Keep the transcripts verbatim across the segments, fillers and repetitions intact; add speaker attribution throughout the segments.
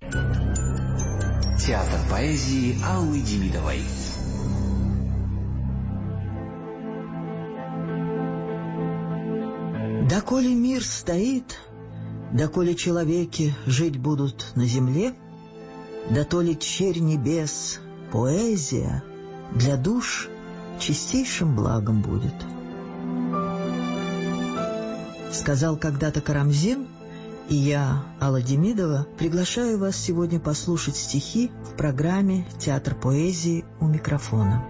Speaker 1: Театр поэзии Аллы Демидовой.
Speaker 2: Доколе мир стоит, доколе человеки жить будут на земле, дотоле черь небес, поэзия для душ чистейшим благом будет. Сказал когда-то Карамзин, и я, Алла Демидова, приглашаю вас сегодня послушать стихи в программе «Театр поэзии» у микрофона.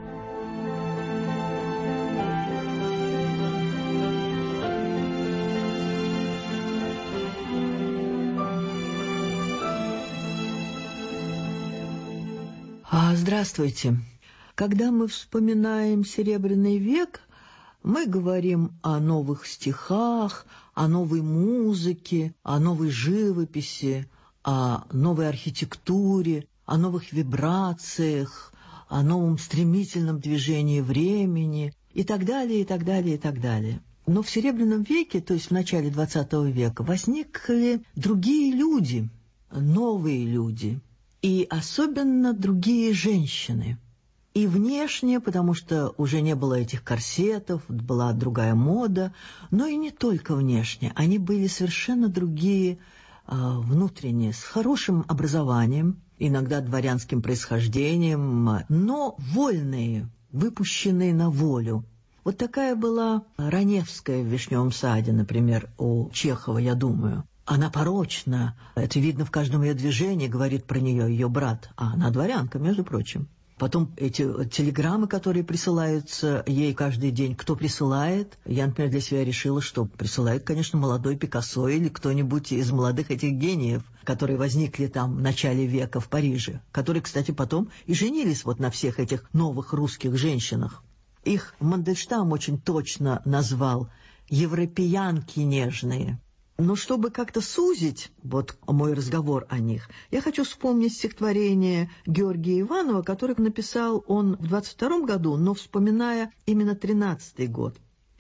Speaker 2: Здравствуйте. Когда мы вспоминаем Серебряный век, мы говорим о новых стихах, о новой музыке, о новой живописи, о новой архитектуре, о новых вибрациях, о новом стремительном движении времени и так далее, и так далее, и так далее. Но в Серебряном веке, то есть в начале двадцатого века, возникли другие люди, новые люди, и особенно другие женщины. И внешне, потому что уже не было этих корсетов, была другая мода, но и не только внешне. Они были совершенно другие э, внутренне, с хорошим образованием, иногда дворянским происхождением, но вольные, выпущенные на волю. Вот такая была Раневская в «Вишневом саде», например, у Чехова, я думаю. Она порочна, это видно в каждом ее движении, говорит про нее ее брат, а она дворянка, между прочим. Потом эти телеграммы, которые присылаются ей каждый день, кто присылает? Я, например, для себя решила, что присылает, конечно, молодой Пикассо или кто-нибудь из молодых этих гениев, которые возникли там в начале века в Париже, которые, кстати, потом и женились вот на всех этих новых русских женщинах. Их Мандельштам очень точно назвал «европеянки нежные». Но чтобы как-то сузить вот мой разговор о них, я хочу вспомнить стихотворение Георгия Иванова, которое написал он в двадцать втором году, но вспоминая именно тринадцатый год.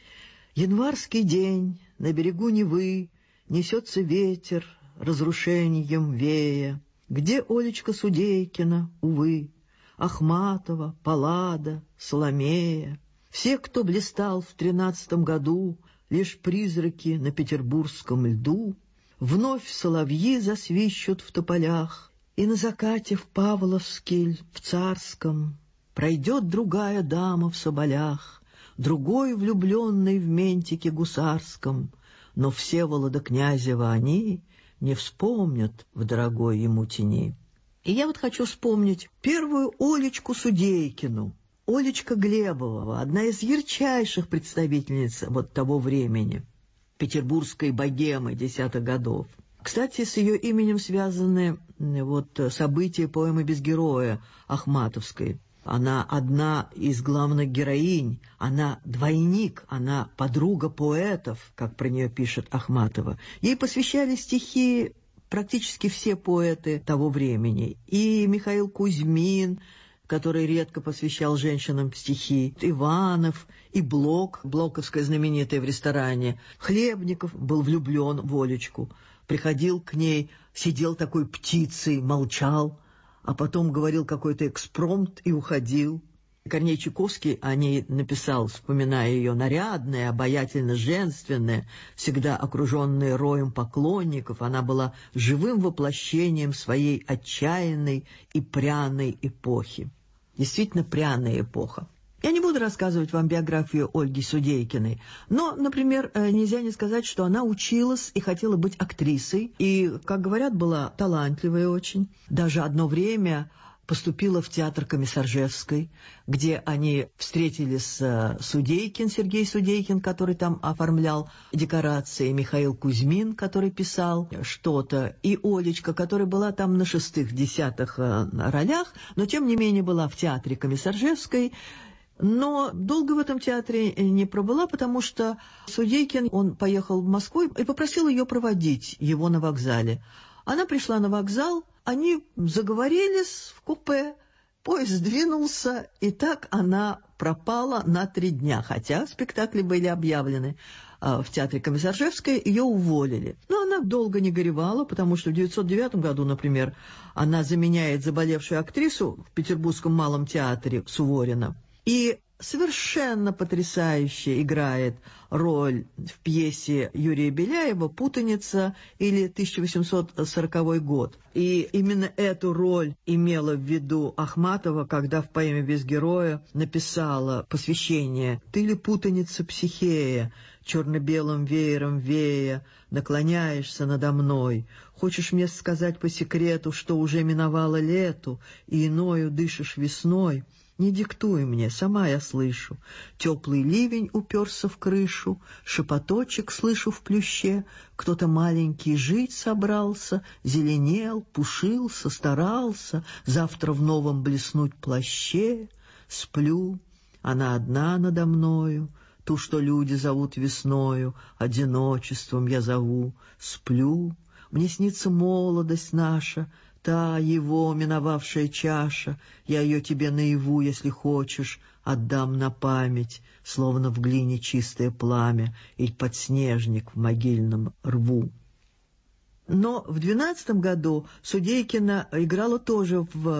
Speaker 2: «Январский день, на берегу Невы, несется ветер, разрушением вея. Где Олечка Судейкина, увы, Ахматова, Паллада, Соломея? Все, кто блистал в тринадцатом году, лишь призраки на петербургском льду, вновь соловьи засвищут в тополях, и на закате в Павловске, в Царском, пройдет другая дама в соболях, другой влюбленный в ментике гусарском, но Всеволода Князева они не вспомнят в дорогой ему тени». И я вот хочу вспомнить первую Олечку Судейкину, Олечка Глебова, одна из ярчайших представительниц вот того времени, петербургской богемы десятых годов. Кстати, с ее именем связаны вот события поэмы «Без героя» Ахматовской. Она одна из главных героинь, она двойник, она подруга поэтов, как про нее пишет Ахматова. Ей посвящали стихи практически все поэты того времени. И Михаил Кузьмин, который редко посвящал женщинам стихи, Иванов и Блок, Блоковская знаменитая в ресторане. Хлебников был влюблен в Олечку, приходил к ней, сидел такой птицей, молчал, а потом говорил какой-то экспромт и уходил. Корней Чуковский о ней написал, вспоминая ее: нарядная, обаятельно женственная, всегда окруженная роем поклонников, она была живым воплощением своей отчаянной и пряной эпохи. Действительно пряная эпоха. Я не буду рассказывать вам биографию Ольги Судейкиной, но, например, нельзя не сказать, что она училась и хотела быть актрисой, и, как говорят, была талантливая очень. Даже одно время поступила в театр Комиссаржевской, где они встретились с Судейкин, Сергей Судейкин, который там оформлял декорации, Михаил Кузьмин, который писал что-то, и Олечка, которая была там на шестых-десятых ролях, но тем не менее была в театре Комиссаржевской. Но долго в этом театре не пробыла, потому что Судейкин, он поехал в Москву и попросил ее проводить его на вокзале. Она пришла на вокзал, они заговорились в купе, поезд двинулся, и так она пропала на три дня, хотя спектакли были объявлены. в театре Комиссаржевской, ее уволили. Но она долго не горевала, потому что в девятьсот девятом году, например, она заменяет заболевшую актрису в Петербургском малом театре Суворина. И совершенно потрясающе играет роль в пьесе Юрия Беляева «Путаница» или тысяча восемьсот сороковой год. И именно эту роль имела в виду Ахматова, когда в поэме «Без героя» написала посвящение «Ты ли путаница Психея, черно-белым веером вея, наклоняешься надо мной? Хочешь мне сказать по секрету, что уже миновало лету, и иною дышишь весной? Не диктуй мне, сама я слышу. Теплый ливень уперся в крышу, шепоточек слышу в плюще. Кто-то маленький жить собрался, зеленел, пушился, старался завтра в новом блеснуть плаще. Сплю, она одна надо мною, ту, что люди зовут весною, одиночеством я зову. Сплю, мне снится молодость наша, та его миновавшая чаша, я ее тебе наяву, если хочешь, отдам на память, словно в глине чистое пламя или подснежник в могильном рву. Но в двенадцатом году Судейкина играла тоже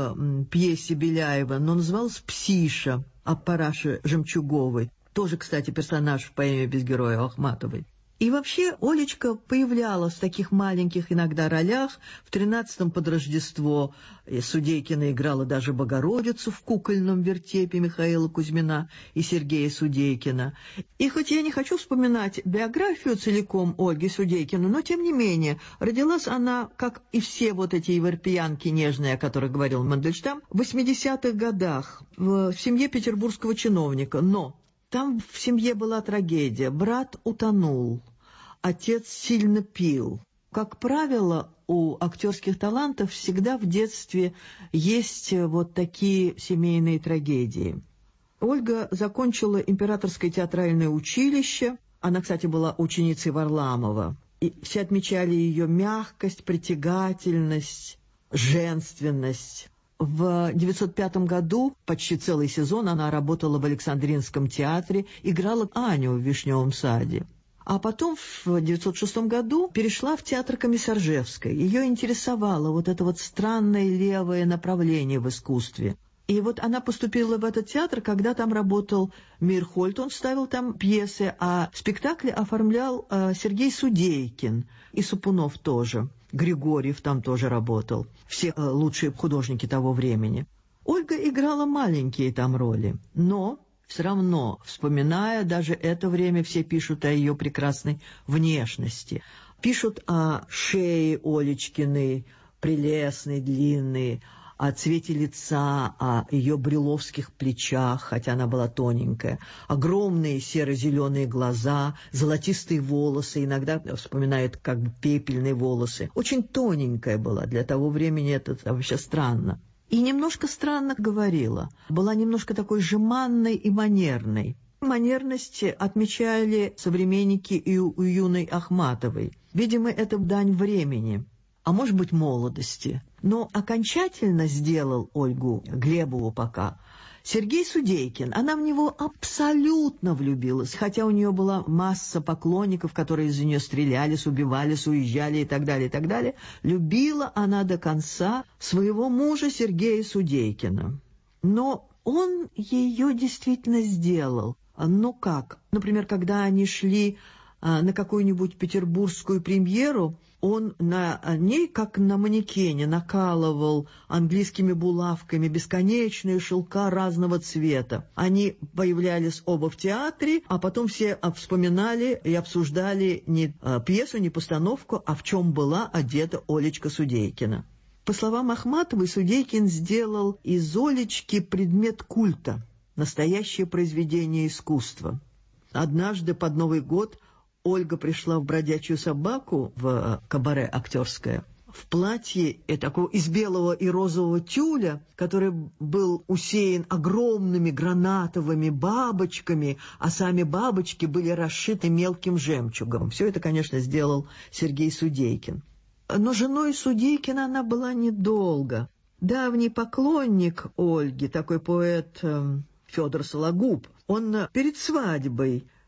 Speaker 2: в пьесе Беляева, но называлась «Псиша» о Параше Жемчуговой, тоже, кстати, персонаж в поэме «Без героя» Ахматовой. И вообще Олечка появлялась в таких маленьких иногда ролях. В тринадцатом под Рождество Судейкина играла даже Богородицу в кукольном вертепе Михаила Кузьмина и Сергея Судейкина. И хоть я не хочу вспоминать биографию целиком Ольги Судейкиной, но тем не менее родилась она, как и все вот эти европеянки нежные, о которых говорил Мандельштам, в восьмидесятых годах в семье петербургского чиновника. Но там в семье была трагедия. Брат утонул, отец сильно пил. Как правило, у актерских талантов всегда в детстве есть вот такие семейные трагедии. Ольга закончила Императорское театральное училище. Она, кстати, была ученицей Варламова. И все отмечали ее мягкость, притягательность, женственность. В девятьсот пятом году почти целый сезон она работала в Александринском театре, играла Аню в «Вишневом саде». А потом в девятьсот шестом году перешла в театр Комиссаржевской. Ее интересовало вот это вот странное левое направление в искусстве. И вот она поступила в этот театр, когда там работал Мирхольд, он ставил там пьесы, а спектакли оформлял э, Сергей Судейкин, и Сапунов тоже. Григорьев там тоже работал. Все э, лучшие художники того времени. Ольга играла маленькие там роли, но все равно, вспоминая даже это время, все пишут о ее прекрасной внешности. Пишут о шее Олечкиной, прелестной, длинной, о цвете лица, о ее брюловских плечах, хотя она была тоненькая, огромные серо-зеленые глаза, золотистые волосы, иногда вспоминают как бы пепельные волосы. Очень тоненькая была, для того времени это вообще странно. И немножко странно говорила, была немножко такой жеманной и манерной. Манерность отмечали современники и у юной Ахматовой. Видимо, это дань времени, а может быть молодости. Но окончательно сделал Ольгу Глебову пока Сергей Судейкин. Она в него абсолютно влюбилась, хотя у нее была масса поклонников, которые из-за нее стрелялись, убивались, уезжали и так далее, и так далее. Любила она до конца своего мужа Сергея Судейкина. Но он ее действительно сделал. Ну как? Например, когда они шли а, на какую-нибудь петербургскую премьеру, он на ней, как на манекене, накалывал английскими булавками бесконечные шелка разного цвета. Они появлялись оба в театре, а потом все вспоминали и обсуждали не пьесу, не постановку, а в чем была одета Олечка Судейкина. По словам Ахматовой, Судейкин сделал из Олечки предмет культа, настоящее произведение искусства. Однажды под Новый год Ольга пришла в «Бродячую собаку», в кабаре актерское, в платье такого из белого и розового тюля, который был усеян огромными гранатовыми бабочками, а сами бабочки были расшиты мелким жемчугом. Все это, конечно, сделал Сергей Судейкин. Но женой Судейкина она была недолго. Давний поклонник Ольги, такой поэт Федор Сологуб, он перед свадьбой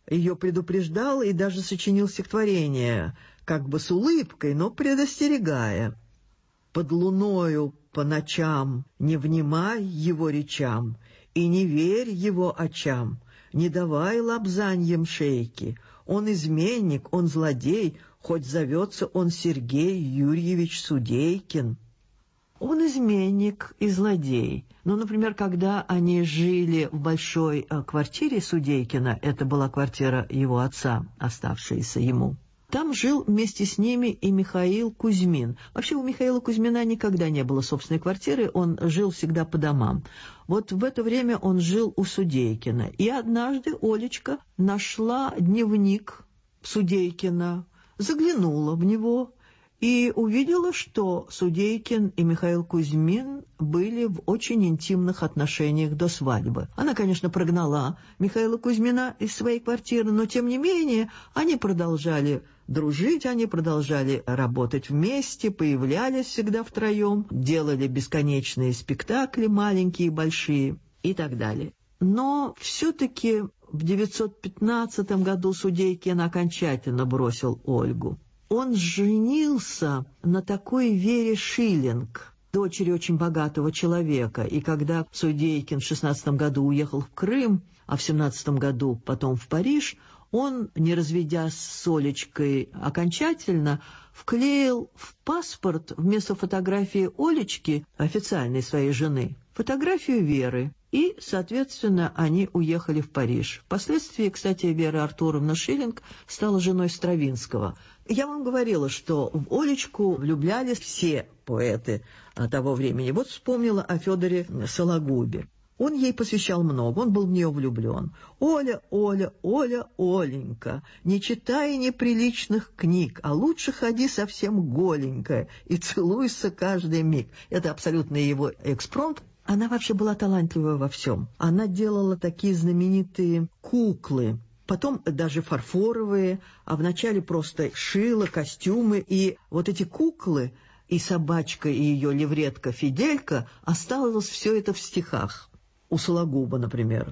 Speaker 2: ее предупреждал и даже сочинил стихотворение, как бы с улыбкой, но предостерегая. «Под луною по ночам не внимай его речам и не верь его очам, не давай лапзаньям шейки. Он изменник, он злодей, хоть зовется он Сергей Юрьевич Судейкин». Он изменник и злодей. Ну, например, когда они жили в большой квартире Судейкина, это была квартира его отца, оставшаяся ему, там жил вместе с ними и Михаил Кузьмин. Вообще у Михаила Кузьмина никогда не было собственной квартиры, он жил всегда по домам. Вот в это время он жил у Судейкина. И однажды Олечка нашла дневник Судейкина, заглянула в него и увидела, что Судейкин и Михаил Кузьмин были в очень интимных отношениях до свадьбы. Она, конечно, прогнала Михаила Кузьмина из своей квартиры, но, тем не менее, они продолжали дружить, они продолжали работать вместе, появлялись всегда втроем, делали бесконечные спектакли, маленькие и большие, и так далее. Но все-таки в девятьсот пятнадцатом году Судейкин окончательно бросил Ольгу. Он женился на такой Вере Шиллинг, дочери очень богатого человека. И когда Судейкин в шестнадцатом году уехал в Крым, а в семнадцатом году потом в Париж, он, не разведясь с Олечкой окончательно, вклеил в паспорт вместо фотографии Олечки, официальной своей жены, фотографию Веры. И, соответственно, они уехали в Париж. Впоследствии, кстати, Вера Артуровна Шиллинг стала женой Стравинского. Я вам говорила, что в Олечку влюблялись все поэты того времени. Вот вспомнила о Федоре Сологубе. Он ей посвящал много, он был в нее влюблен. «Оля, Оля, Оля, Оленька, не читай неприличных книг, а лучше ходи совсем голенькая и целуйся каждый миг». Это абсолютно его экспромт. Она вообще была талантлива во всем. Она делала такие знаменитые куклы, потом даже фарфоровые, а вначале просто шила костюмы. И вот эти куклы, и собачка, и ее левретка Фиделька, осталось все это в стихах. У Сологуба, например.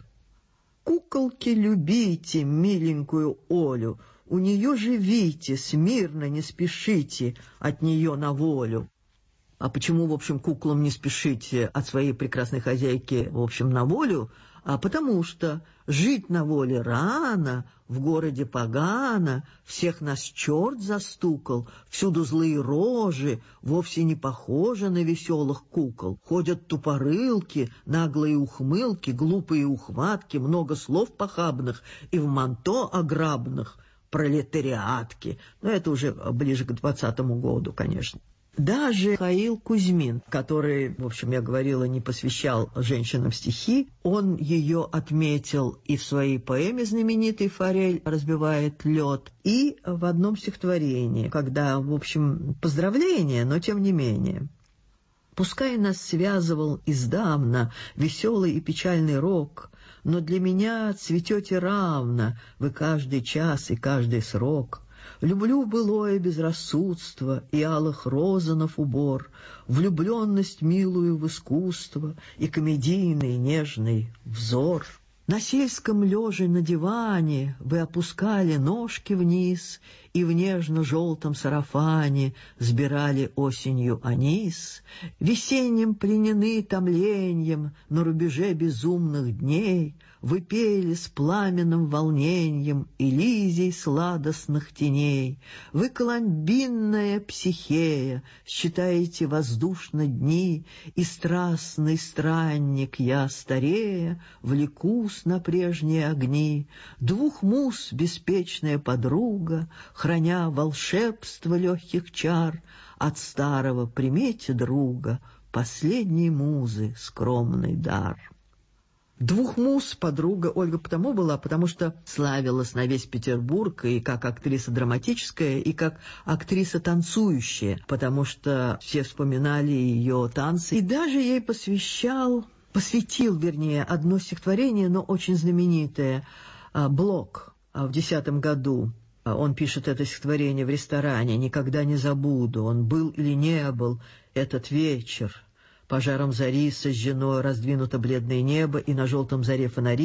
Speaker 2: «Куколки любите, миленькую Олю, у нее живите, смирно не спешите от нее на волю». А почему, в общем, куклам не спешите от своей прекрасной хозяйки, в общем, на волю? А потому что жить на воле рано, в городе погано, всех нас черт застукал, всюду злые рожи, вовсе не похожи на веселых кукол. Ходят тупорылки, наглые ухмылки, глупые ухватки, много слов похабных и в манто ограбных, пролетариатки. Но это уже ближе к двадцатому году, конечно. Даже Михаил Кузьмин, который, в общем, я говорила, не посвящал женщинам стихи, он ее отметил и в своей поэме знаменитой «Форель разбивает лед», и в одном стихотворении, когда, в общем, поздравление, но тем не менее. «Пускай нас связывал издавна веселый и печальный рок, но для меня цветете равно вы каждый час и каждый срок». Люблю былое безрассудство и алых розанов убор, влюбленность милую в искусство и комедийный нежный взор. На сельском лёже на диване вы опускали ножки вниз и в нежно-желтом сарафане сбирали осенью анис. Весенним пленены томленьем на рубеже безумных дней вы пели с пламенным волнением Элизий сладостных теней. Вы, коломбинная психея, считаете воздушно дни, и страстный странник я, старея, влекусь на прежние огни. Двух муз беспечная подруга, храня волшебство легких чар, от старого примете друга, последней музы скромный дар. Двух муз подруга Ольга потому была, потому что славилась на весь Петербург и как актриса драматическая, и как актриса танцующая, потому что все вспоминали ее танцы. И даже ей посвящал, посвятил, вернее, одно стихотворение, но очень знаменитое, Блок в десятом году. Он пишет это стихотворение в ресторане: «Никогда не забуду, он был или не был этот вечер. Пожаром зари сожжено раздвинуто бледное небо, и на желтом заре фонари,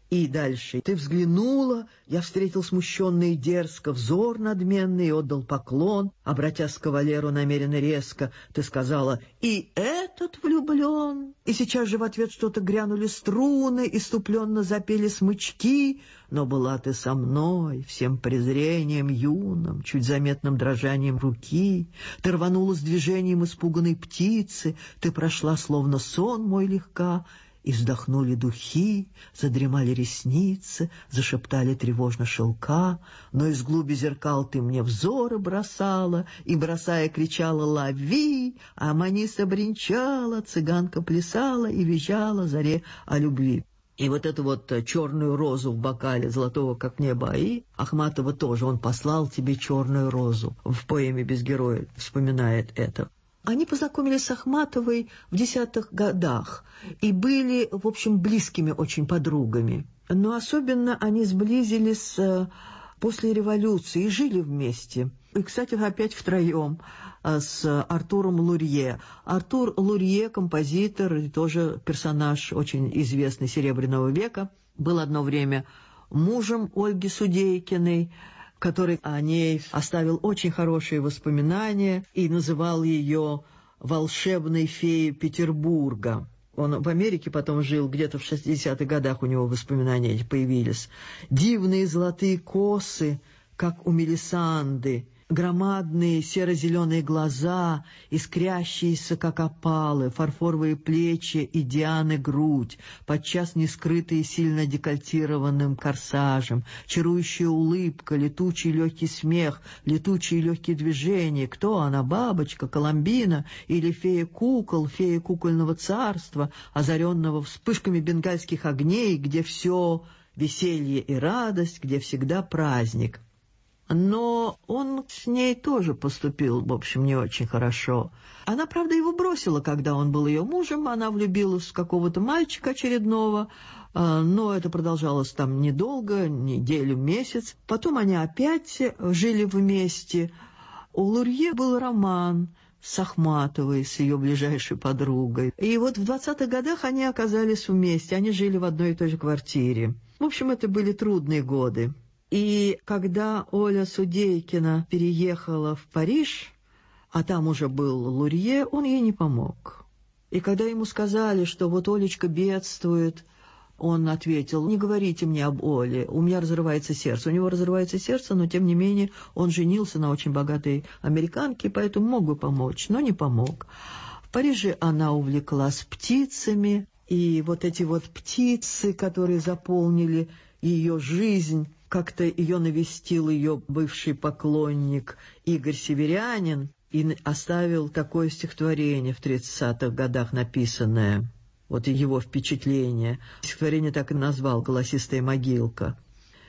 Speaker 2: И дальше. Ты взглянула, я встретил смущенно и дерзко, взор надменный, отдал поклон. Обратясь к кавалеру намеренно резко, ты сказала: «И этот влюблен». И сейчас же в ответ что-то грянули струны, иступленно запели смычки. Но была ты со мной, всем презрением юным, чуть заметным дрожанием руки. Ты рванула с движением испуганной птицы, ты прошла, словно сон мой, легка. И вздохнули духи, задремали ресницы, зашептали тревожно шелка, но из глуби зеркал ты мне взоры бросала, и, бросая, кричала: «Лови!» А Маниса бренчала, цыганка плясала и визжала заре о любви. И вот эту вот черную розу в бокале золотого, как небо Аи, Ахматова тоже, он послал тебе черную розу. В поэме «Без героя» вспоминает это. Они познакомились с Ахматовой в десятых годах и были, в общем, близкими очень подругами. Но особенно они сблизились после революции и жили вместе. И, кстати, опять втроем с Артуром Лурье. Артур Лурье, композитор, и тоже персонаж очень известный Серебряного века, был одно время мужем Ольги Судейкиной, который о ней оставил очень хорошие воспоминания и называл ее «волшебной феей Петербурга». Он в Америке потом жил, где-то в шестидесятых годах у него воспоминания эти появились. «Дивные золотые косы, как у Мелисанды, громадные серо-зеленые глаза, искрящиеся, как опалы, фарфоровые плечи и Дианы грудь, подчас не скрытые сильно декольтированным корсажем, чарующая улыбка, летучий легкий смех, летучие легкие движения. Кто она, бабочка, Коломбина или фея кукол, фея кукольного царства, озаренного вспышками бенгальских огней, где все веселье и радость, где всегда праздник». Но он с ней тоже поступил, в общем, не очень хорошо. Она, правда, его бросила, когда он был ее мужем, она влюбилась в какого-то мальчика очередного, но это продолжалось там недолго, неделю, месяц. Потом они опять жили вместе. У Лурье был роман с Ахматовой, с ее ближайшей подругой. И вот в двадцатых годах они оказались вместе, они жили в одной и той же квартире. В общем, это были трудные годы. И когда Оля Судейкина переехала в Париж, а там уже был Лурье, он ей не помог. И когда ему сказали, что вот Олечка бедствует, он ответил: «Не говорите мне об Оле, у меня разрывается сердце». У него разрывается сердце, но тем не менее он женился на очень богатой американке, поэтому мог бы помочь, но не помог. В Париже она увлеклась птицами, и вот эти вот птицы, которые заполнили ее жизнь, как-то ее навестил ее бывший поклонник Игорь Северянин и оставил такое стихотворение в тридцатых годах написанное. Вот его впечатление. Стихотворение так и назвал «Голосистая могилка».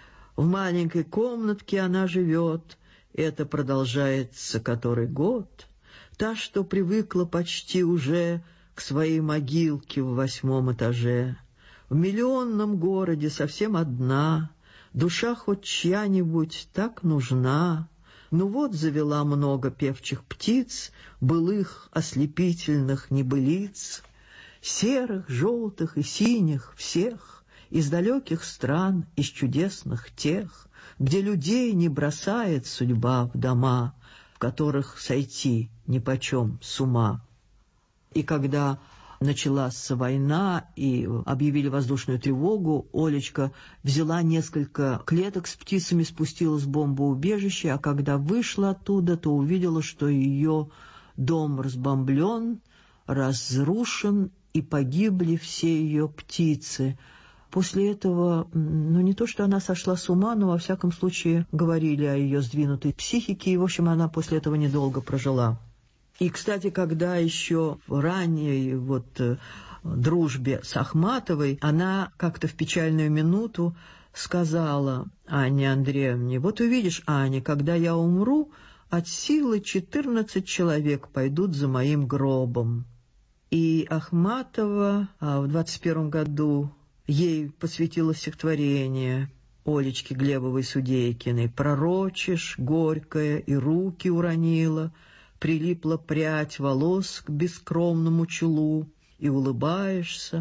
Speaker 2: В маленькой комнатке она живет, это продолжается который год. Та, что привыкла почти уже к своей могилке в восьмом этаже. В миллионном городе совсем одна, душа хоть чья-нибудь так нужна. Ну вот завела много певчих птиц, былых ослепительных небылиц, серых, желтых и синих всех, из далеких стран, из чудесных тех, где людей не бросает судьба в дома, в которых сойти нипочем с ума. И когда началась война и объявили воздушную тревогу, Олечка взяла несколько клеток с птицами, спустилась в бомбоубежище, а когда вышла оттуда, то увидела, что ее дом разбомблен, разрушен, и погибли все ее птицы. После этого, ну не то, что она сошла с ума, но во всяком случае говорили о ее сдвинутой психике, и, в общем, она после этого недолго прожила. И, кстати, когда еще в ранней вот дружбе с Ахматовой, она как-то в печальную минуту сказала Анне Андреевне: «Вот увидишь, Аня, когда я умру, от силы четырнадцать человек пойдут за моим гробом». И Ахматова в двадцать первом году ей посвятила стихотворение Олечке Глебовой Судейкиной: «Пророчишь, горькая, и руки уронила, прилипла прядь волос к бескромному челу, и улыбаешься,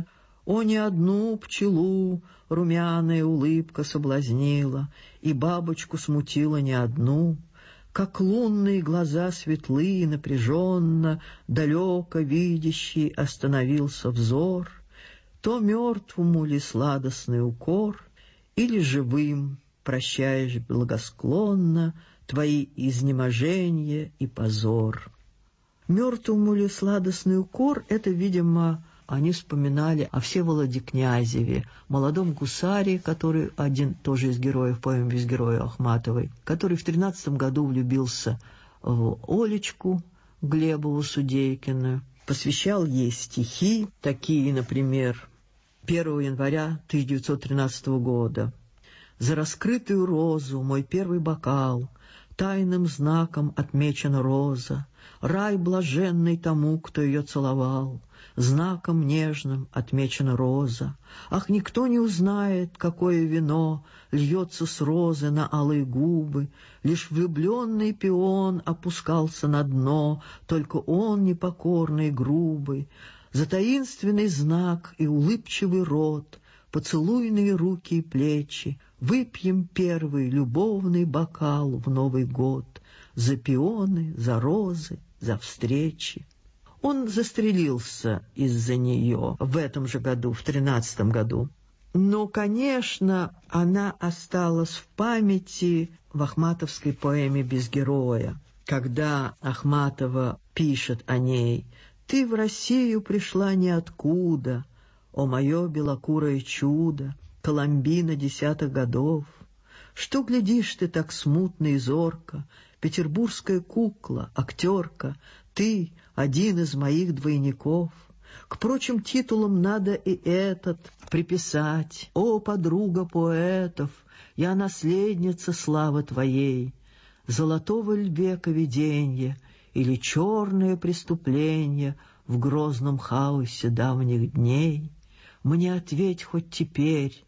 Speaker 2: О, не одну пчелу румяная улыбка соблазнила, и бабочку смутила не одну. Как лунные глаза светлые, напряженно, далеко видящий остановился взор, то мертвому ли сладостный укор, или живым прощаешь благосклонно твои изнеможения и позор. Мертвому ли сладостный укор — это, видимо, они вспоминали о Всеволоде Князеве, молодом гусаре, который один тоже из героев поэмы «Без героя» Ахматовой, который в тринадцатом году влюбился в Олечку Глебову Судейкину, посвящал ей стихи, такие, например, первого января тысяча девятьсот тринадцатого года. «За раскрытую розу мой первый бокал, тайным знаком отмечена роза, рай блаженный тому, кто ее целовал, знаком нежным отмечена роза. Ах, никто не узнает, какое вино льется с розы на алые губы, лишь влюбленный пион опускался на дно, только он непокорный, грубый. За таинственный знак и улыбчивый рот, поцелуйные руки и плечи, выпьем первый любовный бокал в Новый год, за пионы, за розы, за встречи». Он застрелился из-за нее в этом же году, в тринадцатом году. Но, конечно, она осталась в памяти в ахматовской поэме «Без героя», когда Ахматова пишет о ней: «Ты в Россию пришла ниоткуда, о мое белокурое чудо, Коломбина десятых годов. Что глядишь ты так смутно и зорко, петербургская кукла, актерка, ты один из моих двойников. К прочим титулам надо и этот приписать. О, подруга поэтов, я наследница славы твоей. Золотого ль века виденье или черное преступление в грозном хаосе давних дней? Мне ответь хоть теперь,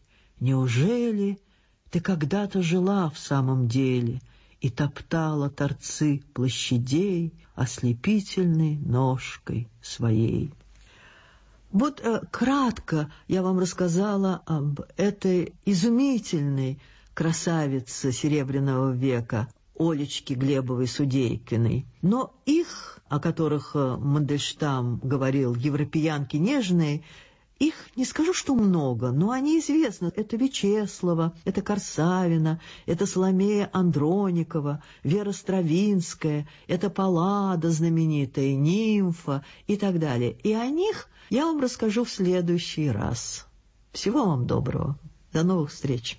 Speaker 2: неужели ты когда-то жила в самом деле и топтала торцы площадей ослепительной ножкой своей?» Вот э, кратко я вам рассказала об этой изумительной красавице Серебряного века Олечке Глебовой Судейкиной. Но их, о которых э, Мандельштам говорил, европеянки нежные, их не скажу, что много, но они известны. Это Вячеслава, это Корсавина, это Соломея Андроникова, Вера Стравинская, это Паллада знаменитая, Нимфа и так далее. И о них я вам расскажу в следующий раз. Всего вам доброго. До новых встреч.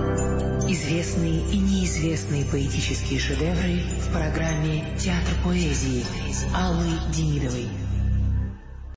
Speaker 3: Известные и неизвестные поэтические шедевры в программе «Театр поэзии» Аллы Демидовой.